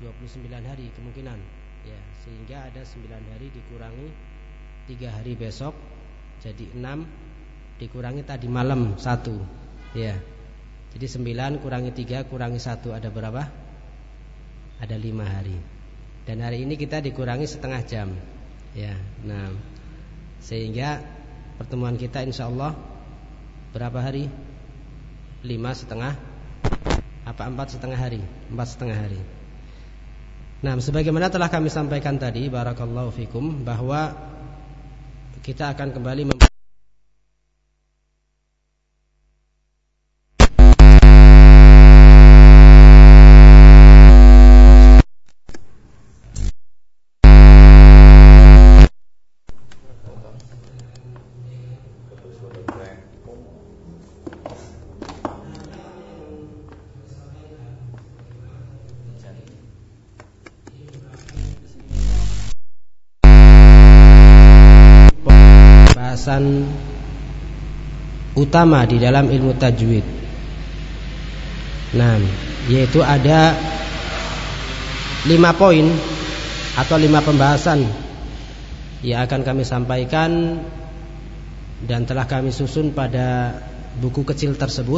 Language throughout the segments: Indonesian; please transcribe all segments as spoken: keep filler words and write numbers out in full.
dua puluh sembilan hari kemungkinan ya, sehingga ada sembilan hari dikurangi tiga hari besok jadi enam, dikurangi tadi malam satu ya. Jadi sembilan kurangi tiga kurangi satu ada berapa? Ada lima hari. Dan hari ini kita dikurangi setengah jam ya. Nah, sehingga pertemuan kita insyaallah berapa hari? Lima setengah apa empat setengah hari? Empat setengah hari. Nah, sebagaimana telah kami sampaikan tadi, barakallahu fikum, bahwa kita akan kembali mem- bahasan utama di dalam ilmu tajwid. Nah, yaitu ada lima poin atau lima pembahasan yang akan kami sampaikan dan telah kami susun pada buku kecil tersebut.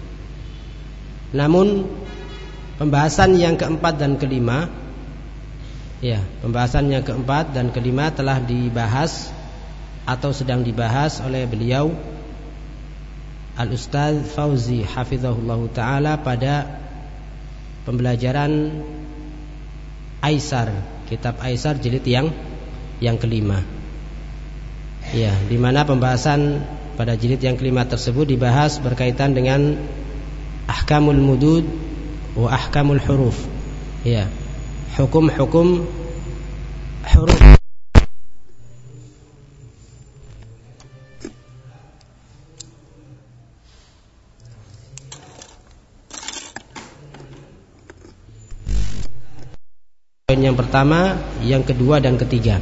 Namun pembahasan yang keempat dan kelima, ya, pembahasan yang keempat dan kelima telah dibahas atau sedang dibahas oleh beliau Al-Ustaz Fauzi hafizahullahu ta'ala pada pembelajaran Aisar, kitab Aisar jilid yang yang kelima. Ya, di mana pembahasan pada jilid yang kelima tersebut dibahas berkaitan dengan ahkamul mudud wa ahkamul huruf. Ya, hukum-hukum huruf. Poin yang pertama, yang kedua dan ketiga.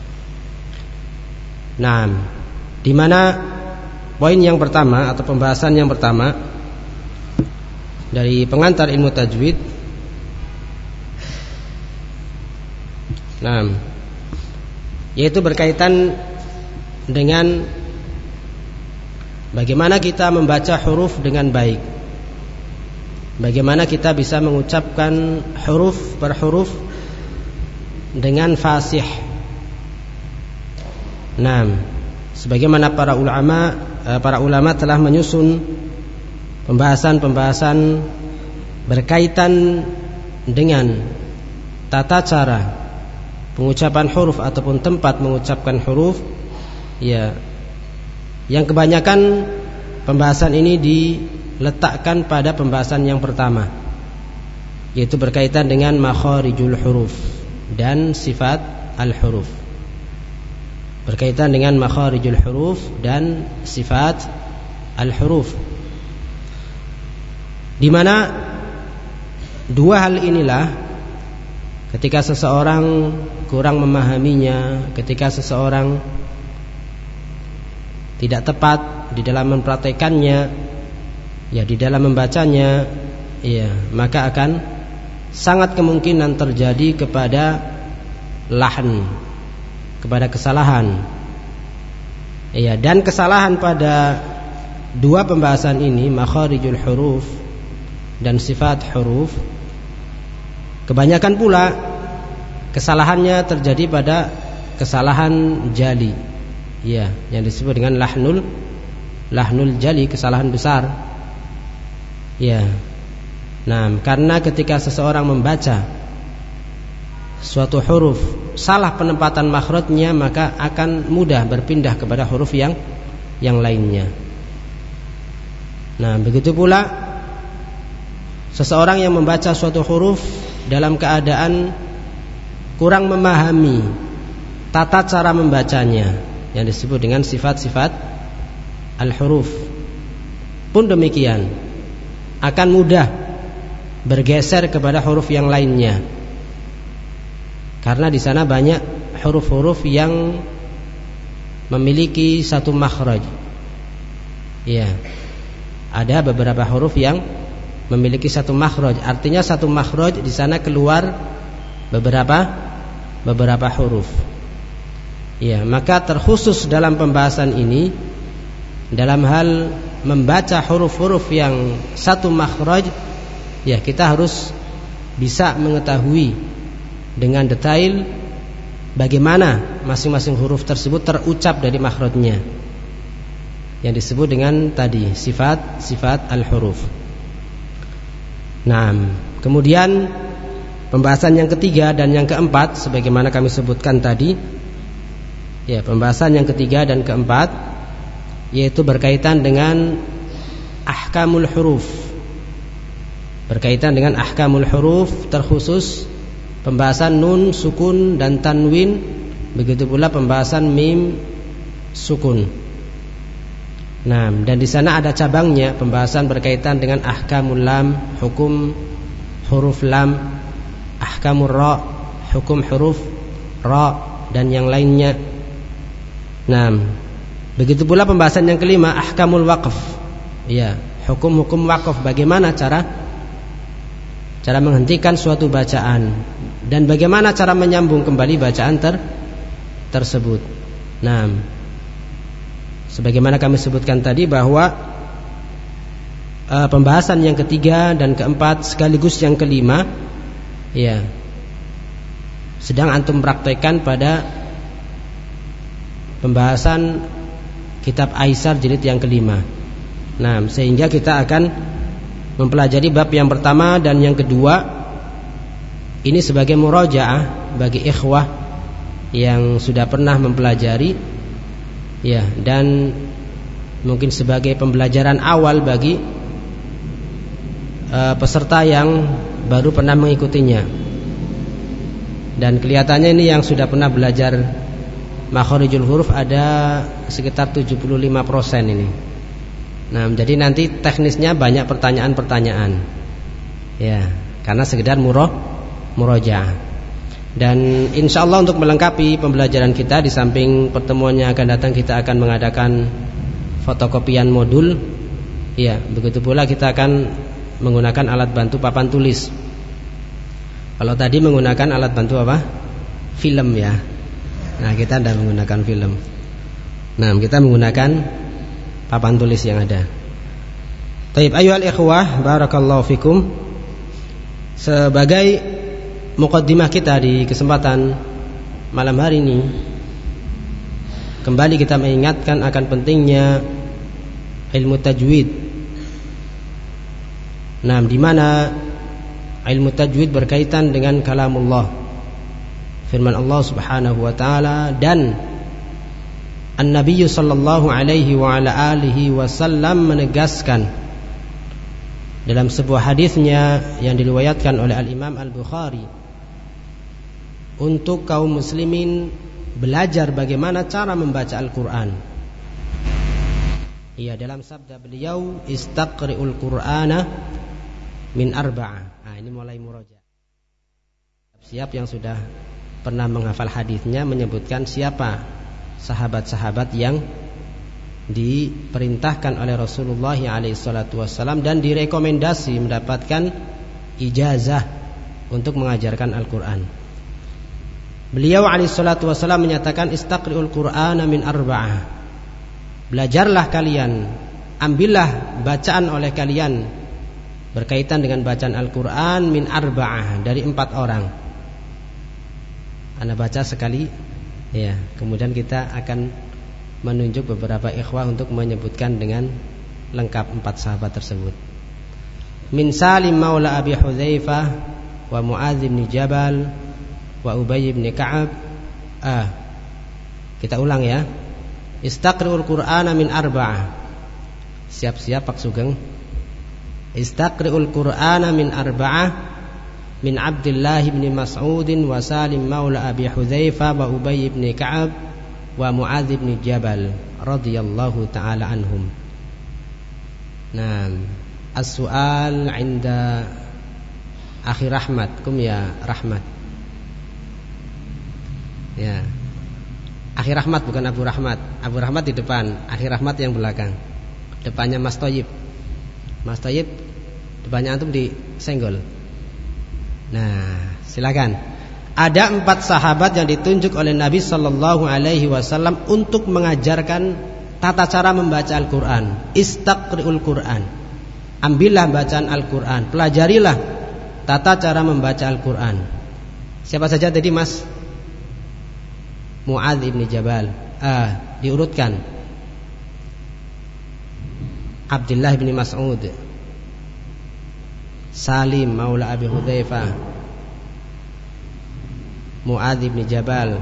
Nah, di mana poin yang pertama atau pembahasan yang pertama dari pengantar ilmu tajwid. Nah, yaitu berkaitan dengan bagaimana kita membaca huruf dengan baik. Bagaimana kita bisa mengucapkan huruf per huruf dengan fasih. Nah, sebagaimana para ulama para ulama telah menyusun pembahasan-pembahasan berkaitan dengan tata cara pengucapan huruf ataupun tempat mengucapkan huruf, ya, yang kebanyakan pembahasan ini diletakkan pada pembahasan yang pertama, yaitu berkaitan dengan makharijul huruf dan sifat al-huruf. Berkaitan dengan makharijul huruf dan sifat al-huruf, di mana dua hal inilah ketika seseorang kurang memahaminya, ketika seseorang tidak tepat di dalam mempraktekannya, ya, di dalam membacanya, ya, maka akan sangat kemungkinan terjadi kepada lahn, kepada kesalahan. Ya, dan kesalahan pada dua pembahasan ini, makharijul huruf dan sifat huruf, kebanyakan pula kesalahannya terjadi pada kesalahan jali, ya, yang disebut dengan lahnul lahnul jali, kesalahan besar. Ya. Nah, karena ketika seseorang membaca suatu huruf salah penempatan makhrajnya, maka akan mudah berpindah kepada huruf yang yang lainnya. Nah, begitu pula seseorang yang membaca suatu huruf dalam keadaan kurang memahami tata cara membacanya, yang disebut dengan sifat-sifat al-huruf, pun demikian akan mudah bergeser kepada huruf yang lainnya, karena di sana banyak huruf-huruf yang memiliki satu makhraj. Ya, ada beberapa huruf yang memiliki satu makhraj. Artinya satu makhraj di sana keluar beberapa beberapa huruf. Ya, maka terkhusus dalam pembahasan ini dalam hal membaca huruf-huruf yang satu makhraj, ya kita harus bisa mengetahui dengan detail bagaimana masing-masing huruf tersebut terucap dari makhrajnya, yang disebut dengan tadi sifat-sifat al-huruf. Nah, kemudian pembahasan yang ketiga dan yang keempat sebagaimana kami sebutkan tadi, ya, pembahasan yang ketiga dan keempat yaitu berkaitan dengan ahkamul huruf. Berkaitan dengan ahkamul huruf, terkhusus pembahasan nun, sukun dan tanwin, begitu pula pembahasan mim, sukun. Nah, dan di sana ada cabangnya, pembahasan berkaitan dengan ahkamul lam, hukum huruf lam, ahkamul ra, hukum huruf ra dan yang lainnya. Nah, begitu pula pembahasan yang kelima, ahkamul waqf. Ya, hukum-hukum waqf, bagaimana cara cara menghentikan suatu bacaan dan bagaimana cara menyambung kembali bacaan ter, tersebut. Nah, sebagaimana kami sebutkan tadi bahwa uh, pembahasan yang ketiga dan keempat sekaligus yang kelima, ya, sedang antum praktekkan pada pembahasan kitab Aisar jilid yang kelima. Nah, sehingga kita akan mempelajari bab yang pertama dan yang kedua ini sebagai murajaah bagi ikhwah yang sudah pernah mempelajari, ya, dan mungkin sebagai pembelajaran awal bagi uh, peserta yang baru pernah mengikutinya. Dan kelihatannya ini yang sudah pernah belajar makharijul huruf ada sekitar tujuh puluh lima persen ini. Nah, jadi nanti teknisnya banyak pertanyaan-pertanyaan, ya, karena sekedar murah murojaah. Dan insya Allah untuk melengkapi pembelajaran kita, di samping pertemuan yang akan datang kita akan mengadakan fotokopian modul, ya, begitu pula kita akan menggunakan alat bantu papan tulis. Kalau tadi menggunakan alat bantu apa? Film, ya. Nah, kita tidak menggunakan film. Nah, kita menggunakan papan tulis yang ada. Taib ayyuhal ikhwah, barakallahu fikum. Sebagai muqaddimah kita di kesempatan malam hari ini, kembali kita mengingatkan akan pentingnya ilmu tajwid. Nah, di mana ilmu tajwid berkaitan dengan kalamullah, firman Allah Subhanahu wa taala, dan An-Nabi sallallahu alaihi wa ala alihi wasallam menegaskan dalam sebuah hadisnya yang diriwayatkan oleh Al-Imam Al-Bukhari untuk kaum muslimin belajar bagaimana cara membaca Al-Quran. Iya, dalam sabda beliau, istaqri'ul Qur'ana min arba'ah. Nah, ini mulai muraja. Siap yang sudah pernah menghafal hadisnya menyebutkan siapa sahabat-sahabat yang diperintahkan oleh Rasulullah alaihi salatu wasallam dan direkomendasi mendapatkan ijazah untuk mengajarkan Al-Quran. Beliau alaihi salatu wasallam menyatakan, istaqri'ul Qur'ana min arba'ah. Belajarlah kalian, ambillah bacaan oleh kalian berkaitan dengan bacaan Al-Quran min arba'ah, dari empat orang. Anda baca sekali, ya, kemudian kita akan menunjuk beberapa ikhwah untuk menyebutkan dengan lengkap empat sahabat tersebut. Min Salim maula Abi Hudzaifah wa Mu'adz bin Jabal wa Ubay bin Ka'ab. Ah, kita ulang ya. Istaqri'ul Qur'ana min arba'ah. Siap-siap Pak Sugeng. Istaqri'ul Qur'ana min arba'ah. Min Abdullah bin Mas'ud wa Salim maula Abi Hudzaifah wa Ubay bin Ka'ab wa Mu'adz bin Jabal radhiyallahu ta'ala anhum. Nah, as-su'al 'inda Akhi Rahmat, kum ya Rahmat. Ya. Akhi Rahmat bukan Abu Rahmat. Abu Rahmat di depan, Akhi Rahmat yang belakang. Depannya Mas Thayyib. Mas Thayyib depannya antum disenggol. Nah, silakan. Ada empat sahabat yang ditunjuk oleh Nabi Sallallahu Alaihi Wasallam untuk mengajarkan tata cara membaca Al-Quran. Istaqri'ul Quran, ambillah bacaan Al-Quran, pelajarilah tata cara membaca Al-Quran. Siapa saja tadi Mas? Mu'adz ibn Jabal. Ah, diurutkan. Abdullah bin Mas'ud, Salim maula Abi Hudzaifah, Mu'adz bin Jabal.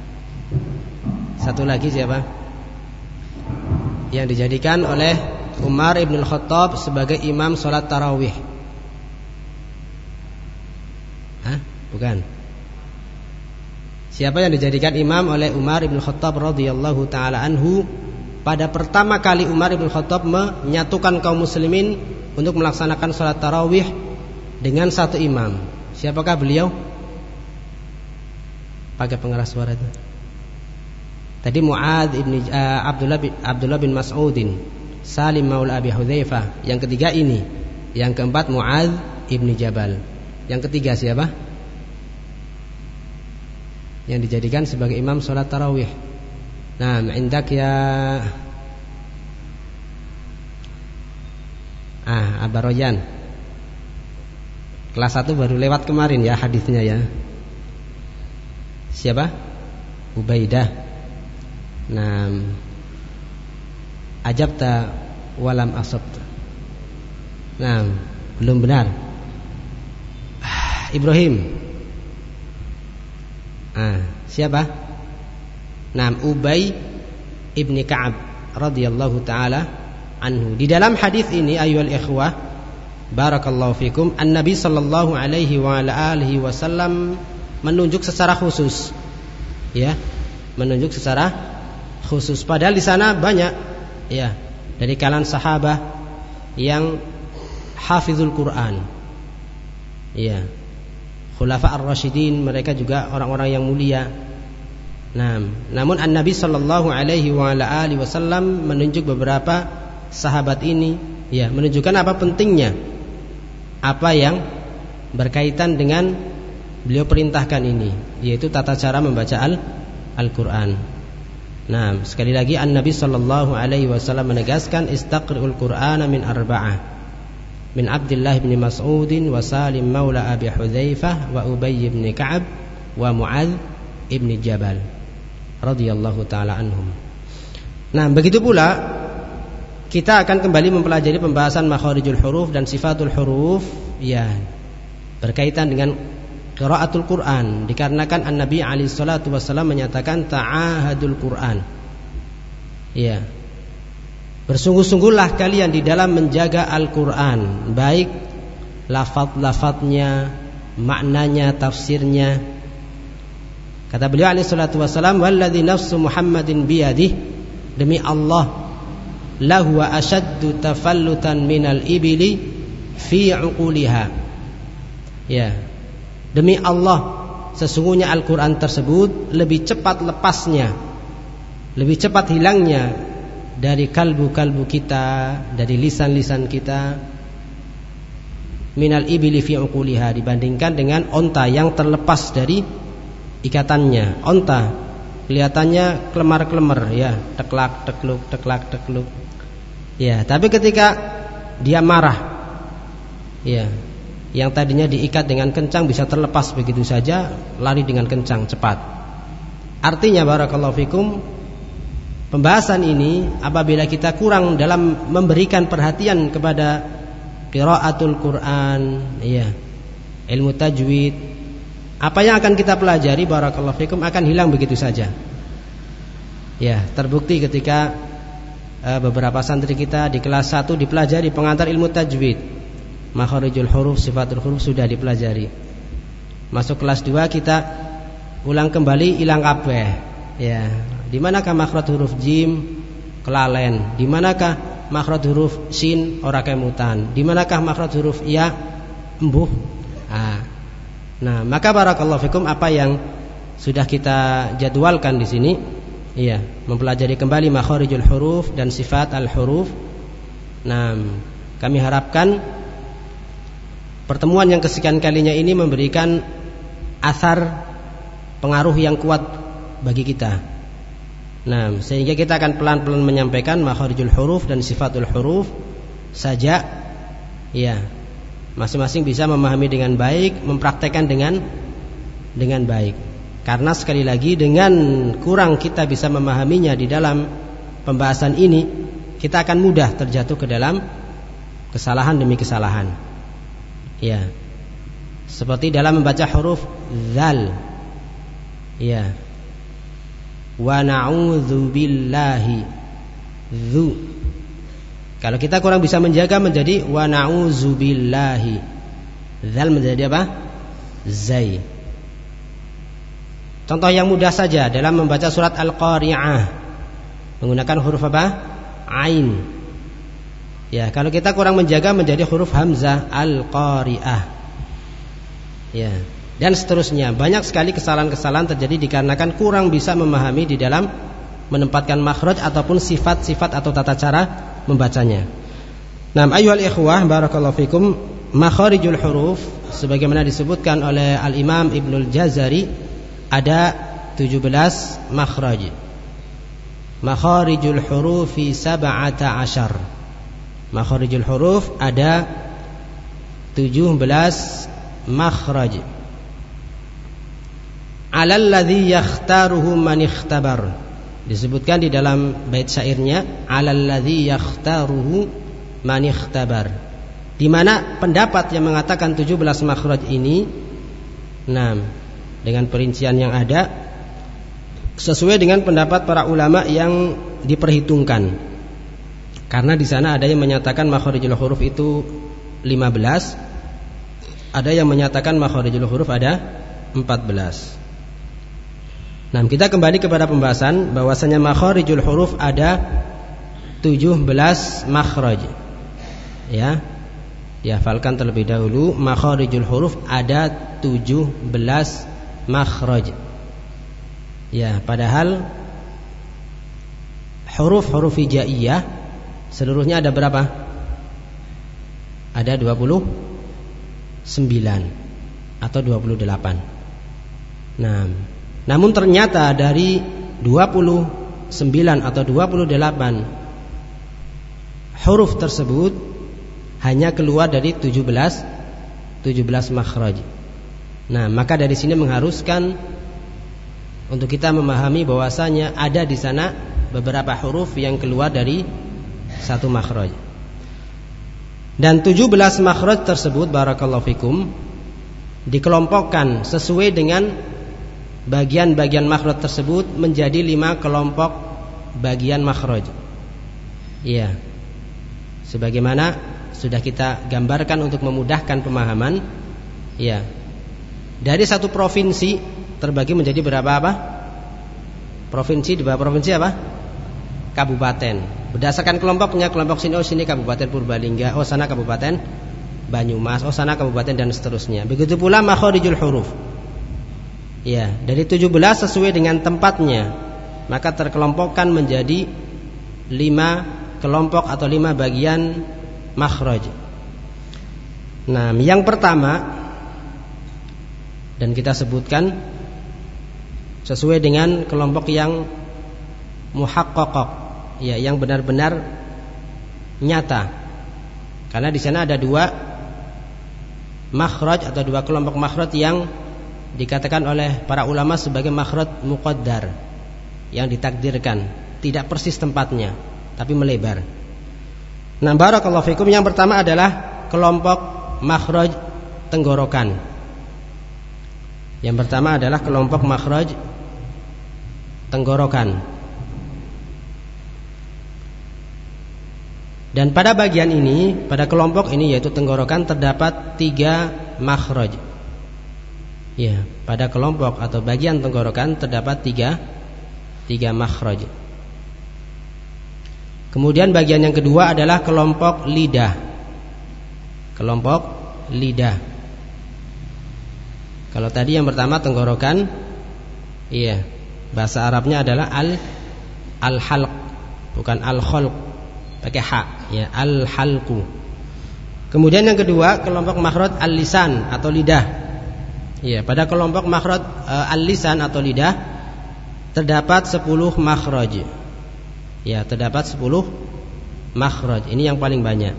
Satu lagi siapa? Yang dijadikan oleh Umar ibn Khattab sebagai imam sholat tarawih. Hah? Bukan. Siapa yang dijadikan imam oleh Umar ibn Khattab radhiyallahu taala anhu pada pertama kali Umar ibn Khattab menyatukan kaum muslimin untuk melaksanakan sholat tarawih dengan satu imam? Siapakah beliau? Pakai pengeras suara itu. Tadi Mu'adz ibn uh, Abdullah bin, Abdullah bin Mas'udin, Salim maula Abi Hudzaifah. Yang ketiga ini. Yang keempat Mu'adz ibn Jabal. Yang ketiga siapa? Yang dijadikan sebagai imam sholat tarawih. Nah, indak ya Ah, Abaroyan. Kelas satu baru lewat kemarin ya hadisnya ya. Siapa? Ubaidah. Nah, ajabta walam asabta. Nah, belum benar. Ibrahim. Ah, siapa? Nah, Ubay ibni Ka'ab radhiyallahu taala anhu. Di dalam hadis ini ayyuhal ikhwah, barakallahu fikum, an-nabi sallallahu alaihi wa ala alihi wasallam menunjuk secara khusus, ya, menunjuk secara khusus. Padahal di sana banyak, ya, dari kalangan sahabat yang hafizul Quran, ya, khulafa ar-rasyidin, mereka juga orang-orang yang mulia. Nah, namun an-nabi sallallahu alaihi wa ala alihi wasallam menunjuk beberapa sahabat ini, ya, menunjukkan apa pentingnya apa yang berkaitan dengan beliau perintahkan ini, yaitu tata cara membaca Al- Al-Quran. Nah, sekali lagi an-nabi sallallahu alaihi wasallam menegaskan istaqri'ul Qur'ana min arba'ah, min Abdullah bin Mas'udin wa Salim maula Abi Hudzaifah wa Ubay bin Ka'ab wa Mu'adz ibn Jabal radhiyallahu taala anhum. Nah, begitu pula kita akan kembali mempelajari pembahasan makharijul huruf dan sifatul huruf, ya, berkaitan dengan qiraatul Quran, dikarenakan an-nabi alaihi salatu wasallam menyatakan ta'ahadul Quran, ya, bersungguh-sungguhlah kalian di dalam menjaga Al-Quran, baik lafaz-lafaznya, maknanya, tafsirnya. Kata beliau alaihi salatu wasallam, walladzi nafsu Muhammadin biyadihi, demi Allah, lahu wa ashaddu tafallutan minal ibili fi uquliha, ya, demi Allah, sesungguhnya Al-Quran tersebut lebih cepat lepasnya, lebih cepat hilangnya dari kalbu-kalbu kita, dari lisan-lisan kita, minal ibili fi uquliha, dibandingkan dengan onta yang terlepas dari ikatannya. Onta kelihatannya kelemar-kelemar, ya, teklak tekluk teklak tekluk, ya, tapi ketika dia marah, ya, yang tadinya diikat dengan kencang bisa terlepas begitu saja, lari dengan kencang cepat. Artinya barakallahu fikum, pembahasan ini apabila kita kurang dalam memberikan perhatian kepada qiraatul Quran, ya, ilmu tajwid, apa yang akan kita pelajari barakallahu fikum akan hilang begitu saja. Ya, terbukti ketika uh, beberapa santri kita di kelas satu dipelajari pengantar ilmu tajwid, makharijul huruf, sifatul huruf sudah dipelajari. Masuk kelas dua kita ulang kembali, hilang kabeh. Ya, di manakah makhraj huruf jim? Kelalen. Di manakah makhraj huruf sin? Ora kemutan. Di manakah makhraj huruf ya? Embuh. Ah. Nah, maka barakallahu fikum, apa yang sudah kita jadwalkan di sini, iya, mempelajari kembali makharijul huruf dan sifat al-huruf. Nah, kami harapkan pertemuan yang kesekian kalinya ini memberikan asar pengaruh yang kuat bagi kita. Nah, sehingga kita akan pelan-pelan menyampaikan makharijul huruf dan sifatul huruf saja, ya, masing-masing bisa memahami dengan baik, mempraktekkan dengan dengan baik. Karena sekali lagi dengan kurang kita bisa memahaminya di dalam pembahasan ini, kita akan mudah terjatuh ke dalam kesalahan demi kesalahan. Ya. Seperti dalam membaca huruf dzal. Ya. Wa na'udzu billahi. Dzu. Kalau kita kurang bisa menjaga menjadi wa na'udzu billahi. Dzal menjadi apa? Zai. Contoh yang mudah saja dalam membaca surat Al-Qari'ah menggunakan huruf apa? Ain. Ya, kalau kita kurang menjaga menjadi huruf hamzah Al-Qari'ah. Ya, dan seterusnya. Banyak sekali kesalahan-kesalahan terjadi dikarenakan kurang bisa memahami di dalam menempatkan makhraj ataupun sifat-sifat atau tata cara membacanya. Naam ayyuhal ikhwah barakallahu fikum, makharijul huruf sebagaimana disebutkan oleh Al-Imam Ibnul Jazari ada tujuh belas makhraj. Makharijul hurufi sab'ata asyar. Makharijul huruf ada tujuh belas makhraj. Alal ladzi yakhtaruhu man ikhtabar. Disebutkan di dalam bait syairnya, alal ladzi yakhtaruhu man ikhtabar. Di mana pendapat yang mengatakan tujuh belas makhraj ini, nah, dengan perincian yang ada sesuai dengan pendapat para ulama yang diperhitungkan. Karena di sana ada yang menyatakan makharijul huruf itu lima belas, ada yang menyatakan makharijul huruf ada empat belas. Nah, kita kembali kepada pembahasan bahwasanya makharijul huruf ada tujuh belas makhraj. Ya. Dihafalkan terlebih dahulu, makharijul huruf ada tujuh belas makhraj. Ya, padahal huruf-huruf hijaiyah seluruhnya ada berapa? Ada dua puluh sembilan atau dua puluh delapan. Nah, namun ternyata dari dua puluh sembilan atau dua puluh delapan huruf tersebut hanya keluar dari tujuh belas tujuh belas makhraj. Nah, maka dari sini mengharuskan untuk kita memahami bahwasanya ada di sana beberapa huruf yang keluar dari satu makhraj. Dan tujuh belas makhraj tersebut barakallahu fikum dikelompokkan sesuai dengan bagian-bagian makhraj tersebut menjadi lima kelompok bagian makhraj. Iya. Sebagaimana sudah kita gambarkan untuk memudahkan pemahaman. Iya. Dari satu provinsi terbagi menjadi berapa apa? Provinsi, di bawah provinsi apa? Kabupaten. Berdasarkan kelompoknya, kelompok sini, oh sini Kabupaten Purbalingga, oh sana Kabupaten Banyumas, oh sana Kabupaten dan seterusnya. Begitu pula makharijul huruf. Ya, dari tujuh belas sesuai dengan tempatnya, maka terkelompokkan menjadi lima kelompok atau lima bagian makhraj. Nah, yang pertama dan kita sebutkan sesuai dengan kelompok yang muhaqqaqah, ya, yang benar-benar nyata. Karena di sana ada dua makhraj atau dua kelompok makhraj yang dikatakan oleh para ulama sebagai makhraj muqaddar, yang ditakdirkan, tidak persis tempatnya tapi melebar. Nah, barakallahu fikum, yang pertama adalah kelompok makhraj tenggorokan. Yang pertama adalah kelompok makhraj tenggorokan. Dan pada bagian ini, pada kelompok ini yaitu tenggorokan, terdapat tiga makhraj. Ya, pada kelompok atau bagian tenggorokan terdapat tiga tiga makhraj. Kemudian bagian yang kedua adalah kelompok lidah. Kelompok lidah. Kalau tadi yang pertama tenggorokan, iya, bahasa Arabnya adalah al al-halq, bukan al-khalq, pakai ha, ya, al-halqu. Kemudian yang kedua kelompok makhraj al-lisan atau lidah. Iya, pada kelompok makhraj uh, al-lisan atau lidah terdapat sepuluh makhraj. Ya, terdapat sepuluh makhraj. Ini yang paling banyak.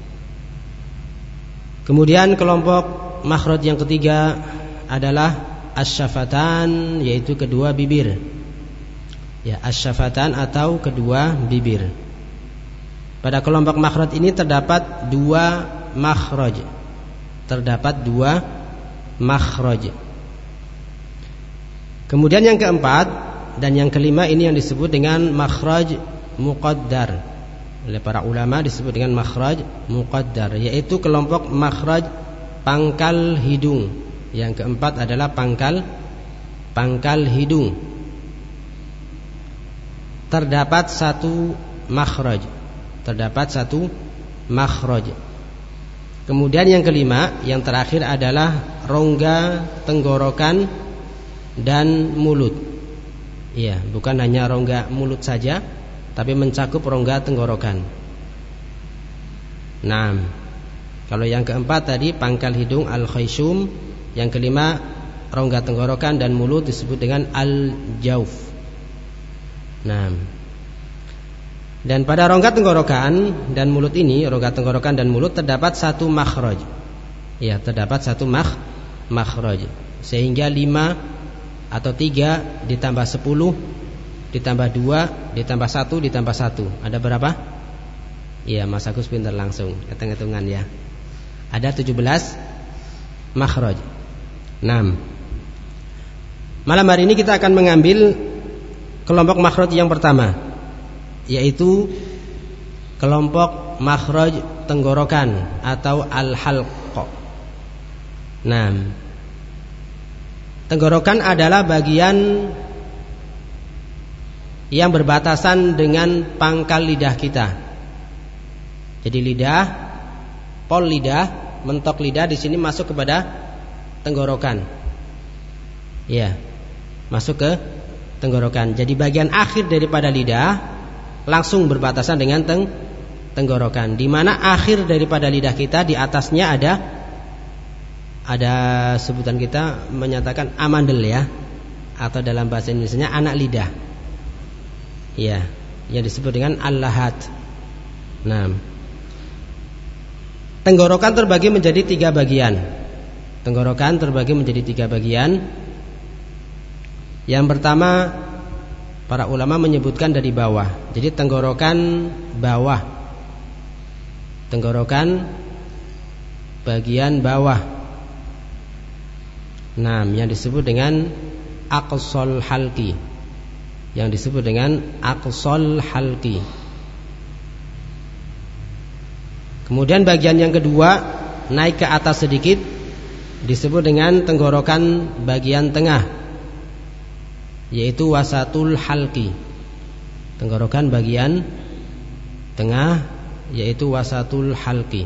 Kemudian kelompok makhraj yang ketiga adalah asy-syafatan, yaitu kedua bibir. Ya, asy-syafatan atau kedua bibir. Pada kelompok makhraj ini terdapat dua makhraj. Terdapat dua makhraj. Kemudian yang keempat dan yang kelima ini yang disebut dengan makhraj muqaddar. Oleh para ulama disebut dengan makhraj muqaddar, yaitu kelompok makhraj pangkal hidung. Yang keempat adalah pangkal pangkal hidung. Terdapat satu makhraj. Terdapat satu makhraj. Kemudian yang kelima, yang terakhir adalah rongga tenggorokan dan mulut. Iya, bukan hanya rongga mulut saja, tapi mencakup rongga tenggorokan. Nah, kalau yang keempat tadi pangkal hidung al-khayshum, yang kelima rongga tenggorokan dan mulut disebut dengan al-jauf. Nah, dan pada rongga tenggorokan dan mulut ini, rongga tenggorokan dan mulut terdapat satu makhraj. Ya, terdapat satu makh makhraj. Sehingga lima atau tiga ditambah sepuluh ditambah dua ditambah satu ditambah satu. Ada berapa? Iya, Mas Agus pintar langsung hitung-hitungan ya. Ada tujuh belas makhraj. enam. Malam hari ini kita akan mengambil kelompok makhraj yang pertama, yaitu kelompok makhraj tenggorokan atau al-halq. Nah, tenggorokan adalah bagian yang berbatasan dengan pangkal lidah kita. Jadi lidah, pol lidah, mentok lidah di sini masuk kepada tenggorokan. Ya, masuk ke tenggorokan. Jadi bagian akhir daripada lidah langsung berbatasan dengan teng tenggorokan. Di mana akhir daripada lidah kita, di atasnya ada ada sebutan kita menyatakan amandel ya, atau dalam bahasa Indonesianya anak lidah. Ya, yang disebut dengan al-lahat. Nah, tenggorokan terbagi menjadi tiga bagian. Tenggorokan terbagi menjadi tiga bagian. Yang pertama, para ulama menyebutkan dari bawah. Jadi tenggorokan bawah. Tenggorokan bagian bawah. Nah, yang disebut dengan aqsal halqi. Yang disebut dengan aqsal halqi. Kemudian bagian yang kedua naik ke atas sedikit disebut dengan tenggorokan bagian tengah, yaitu wasatul halqi. Tenggorokan bagian tengah yaitu wasatul halqi.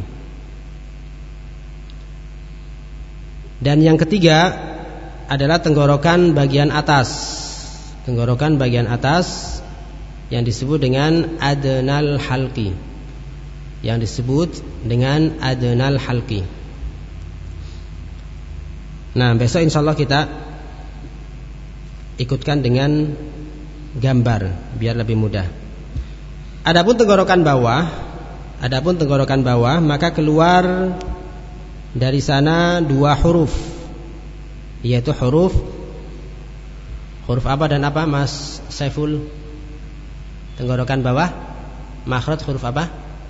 Dan yang ketiga adalah tenggorokan bagian atas. Tenggorokan bagian atas yang disebut dengan adnal halqi. Yang disebut dengan adnal halqi. Nah, besok insyaallah kita ikutkan dengan gambar biar lebih mudah. Adapun tenggorokan bawah, adapun tenggorokan bawah maka keluar dari sana dua huruf, yaitu huruf huruf apa dan apa, Mas Saiful? Tenggorokan bawah makhraj huruf apa?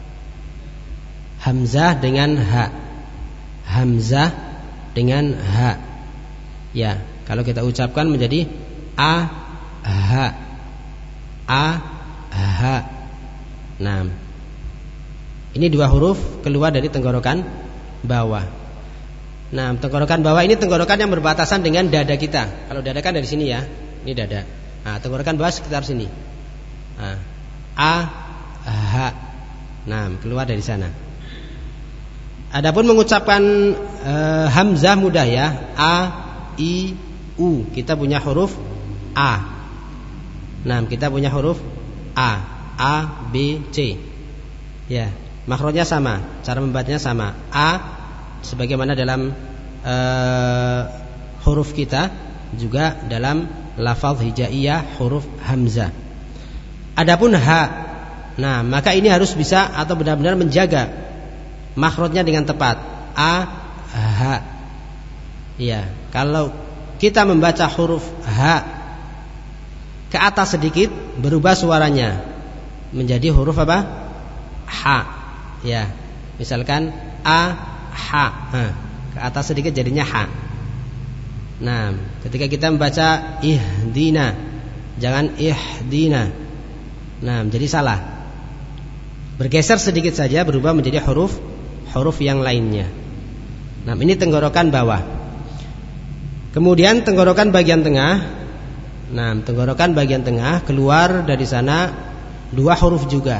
Hamzah dengan ha. Hamzah dengan ha. Ya, kalau kita ucapkan menjadi a ha. A ha. Nah, ini dua huruf keluar dari tenggorokan bawah. Nah, tenggorokan bawah ini tenggorokan yang berbatasan dengan dada kita. Kalau dada kan dari sini ya, ini dada. Nah, tenggorokan bawah sekitar sini. Nah, a ha. Nah, keluar dari sana. Adapun mengucapkan e, hamzah mudah ya, a, i, u. Kita punya huruf a. Nah, kita punya huruf a, a, b, c. Ya, makhrajnya sama, cara membacanya sama. A sebagaimana dalam e, huruf kita juga dalam lafaz hijaiyah huruf hamzah. Adapun ha, nah maka ini harus bisa atau benar-benar menjaga makhrajnya dengan tepat. A, ha. Ya, kalau kita membaca huruf ha ke atas sedikit berubah suaranya menjadi huruf apa? Ha. Ya, misalkan a, ha. Ha. Ke atas sedikit jadinya ha. Nah, ketika kita membaca ihdina, jangan ihdina. Nah, jadi salah. Bergeser sedikit saja berubah menjadi huruf huruf yang lainnya. Nah, ini tenggorokan bawah. Kemudian tenggorokan bagian tengah. Nah, tenggorokan bagian tengah keluar dari sana dua huruf juga.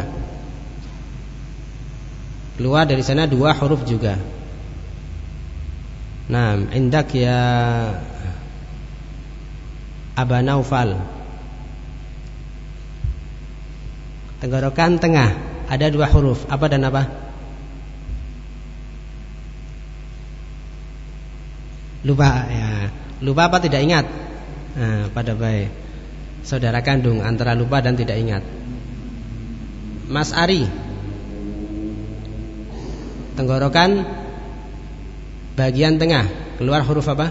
Keluar dari sana dua huruf juga. Nah, indak ya Aba Naufal. Tenggorokan tengah ada dua huruf, apa dan apa? Lupa ya. Lupa apa tidak ingat? Nah, pada baik saudara kandung antara lupa dan tidak ingat. Mas Ari, tenggorokan bagian tengah keluar huruf apa?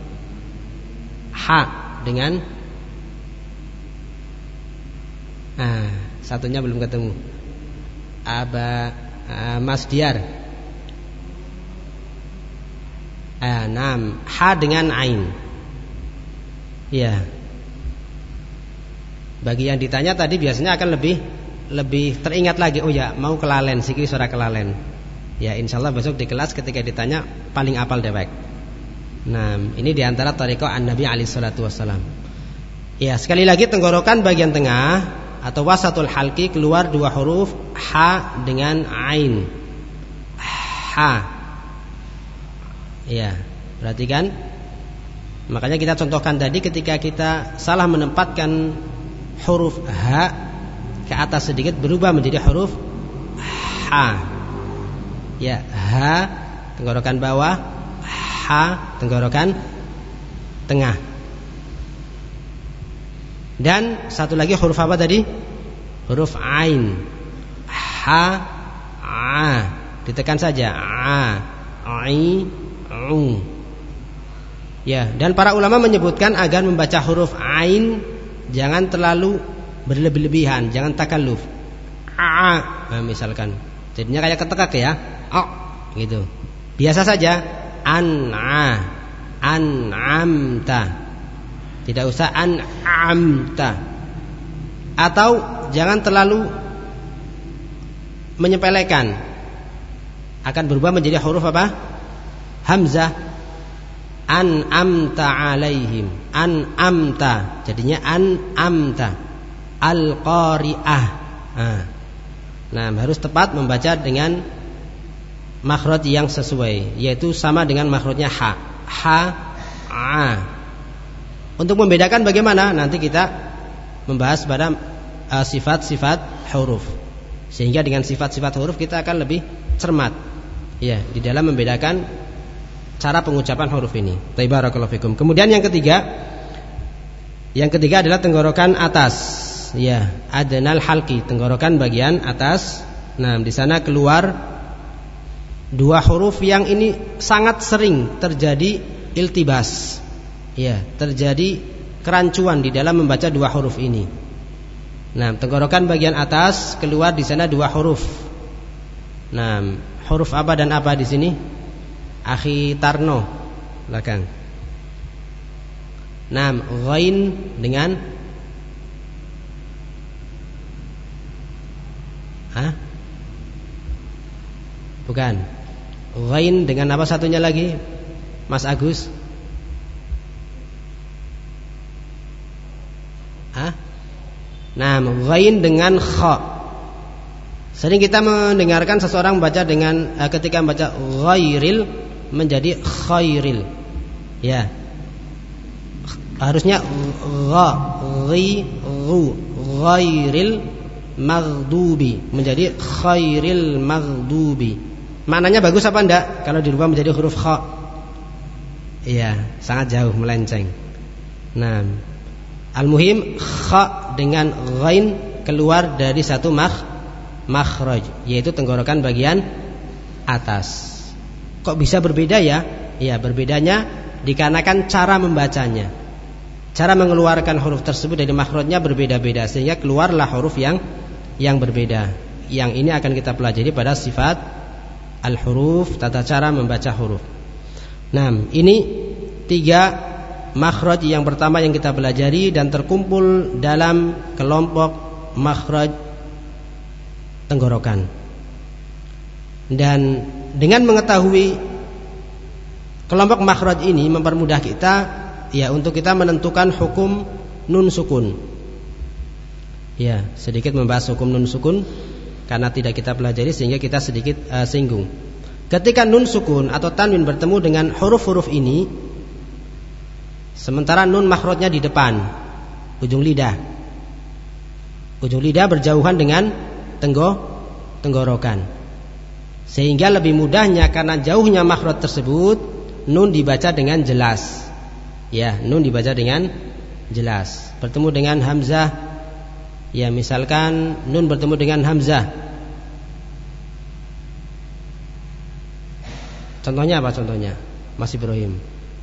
Ha dengan ah, satunya belum ketemu. Aba uh, Mas Diar. Ah, nam, ha dengan ain. Ya. Bagi yang ditanya tadi biasanya akan lebih lebih teringat lagi. Oh ya, mau kelalen, sikri suara kelalen. Ya, insyaallah besok di kelas ketika ditanya paling apal dewek. Nah, ini diantara thariqah an-Nabi alaihi salatu wassalam. Ya, sekali lagi tenggorokan bagian tengah atau wasatul halqi keluar dua huruf ha dengan ain. Ha. Ya, perhatikan. Makanya kita contohkan tadi ketika kita salah menempatkan huruf ha ke atas sedikit berubah menjadi huruf ha. Ya, ha tenggorokan bawah, ha tenggorokan tengah. Dan satu lagi huruf apa tadi? Huruf ain. Ha, a. Ditekan saja. A, ai, u. Ya, dan para ulama menyebutkan agar membaca huruf ain jangan terlalu berlebih-lebihan, jangan takalluf. A, nah, misalkan. Jadinya kayak ketekak ya. A, gitu. Biasa saja. An-a, an-amta. Tidak usah an-amta. Atau jangan terlalu menyepelekan. Akan berubah menjadi huruf apa? Hamzah. An-amta alaihim. An-amta. Jadinya an-amta. Al-qari'ah. Nah. Nah, harus tepat membaca dengan makhraj yang sesuai, yaitu sama dengan makhrajnya ha. Ha, a. Untuk membedakan bagaimana nanti kita membahas pada uh, sifat-sifat huruf. Sehingga dengan sifat-sifat huruf kita akan lebih cermat ya di dalam membedakan cara pengucapan huruf ini. Barakallahu fikum. Kemudian yang ketiga, yang ketiga adalah tenggorokan atas. Ya, adnal halqi, tenggorokan bagian atas. Nah, di sana keluar dua huruf yang ini sangat sering terjadi iltibas. Ya, terjadi kerancuan di dalam membaca dua huruf ini. Nah, tenggorokan bagian atas keluar di sana dua huruf. Nah, huruf apa dan apa di sini? Akhi Tarno, belakang. Nah, ghain dengan Hah? Bukan. Ghain dengan apa satunya lagi? Mas Agus? Hah? Nah, ghain dengan kha. Sering kita mendengarkan seseorang membaca dengan uh, ketika membaca ghairil menjadi khairil. Ya. Harusnya gha, ghi, ghu, ghairil maghdubi menjadi khairil maghdubi. Maknanya bagus apa enggak kalau dirubah menjadi huruf kha? Iya, sangat jauh melenceng. Nah, al-muhim kha dengan ghain keluar dari satu makh makhraj, yaitu tenggorokan bagian atas. Kok bisa berbeda ya? Iya, berbedanya dikarenakan cara membacanya. Cara mengeluarkan huruf tersebut dari makhrajnya berbeda-beda, sehingga keluarlah huruf yang yang berbeda. Yang ini akan kita pelajari pada sifat al-huruf, tata cara membaca huruf. Nah, ini tiga makhraj yang pertama yang kita pelajari dan terkumpul dalam kelompok makhraj tenggorokan. Dan dengan mengetahui kelompok makhraj ini mempermudah kita ya untuk kita menentukan hukum nun sukun. Ya, sedikit membahas hukum nun sukun karena tidak kita pelajari sehingga kita sedikit uh, singgung. Ketika nun sukun atau tanwin bertemu dengan huruf-huruf ini, sementara nun makhrajnya di depan, ujung lidah. Ujung lidah berjauhan dengan tenggo, tenggorokan. Sehingga lebih mudahnya karena jauhnya makhraj tersebut, nun dibaca dengan jelas. Ya, nun dibaca dengan jelas. Bertemu dengan hamzah. Ya, misalkan nun bertemu dengan hamzah. Contohnya apa contohnya? Mas Ibrahim.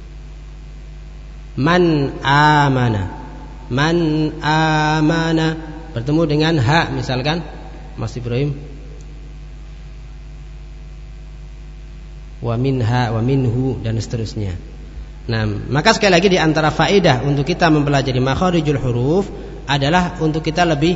Man amana. Man amana bertemu dengan ha misalkan Mas Ibrahim. Wa minha wa minhu dan seterusnya. Nah, maka sekali lagi di antara faedah untuk kita mempelajari makharijul huruf adalah untuk kita lebih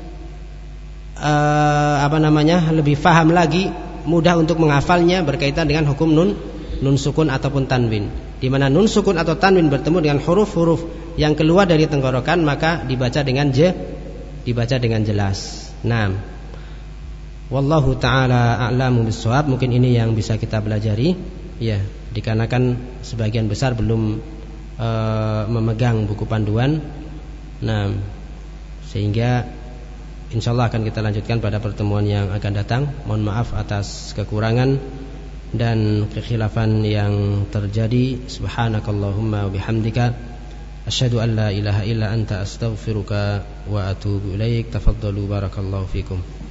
uh, apa namanya? lebih faham lagi, mudah untuk menghafalnya berkaitan dengan hukum nun nun sukun ataupun tanwin. Di mana nun sukun atau tanwin bertemu dengan huruf-huruf yang keluar dari tenggorokan maka dibaca dengan je, dibaca dengan jelas. Nah, wallahu taala a'lamu bissawab. Mungkin ini yang bisa kita pelajari. Ya, dikarenakan sebagian besar belum e, memegang buku panduan. Nah, sehingga insyaallah akan kita lanjutkan pada pertemuan yang akan datang. Mohon maaf atas kekurangan dan kekhilafan yang terjadi. Subhanakallahumma wa bihamdika asyhadu an la ilaha illa anta astaghfiruka wa atubu ilaik. Tafaddalu barakallahu fikum.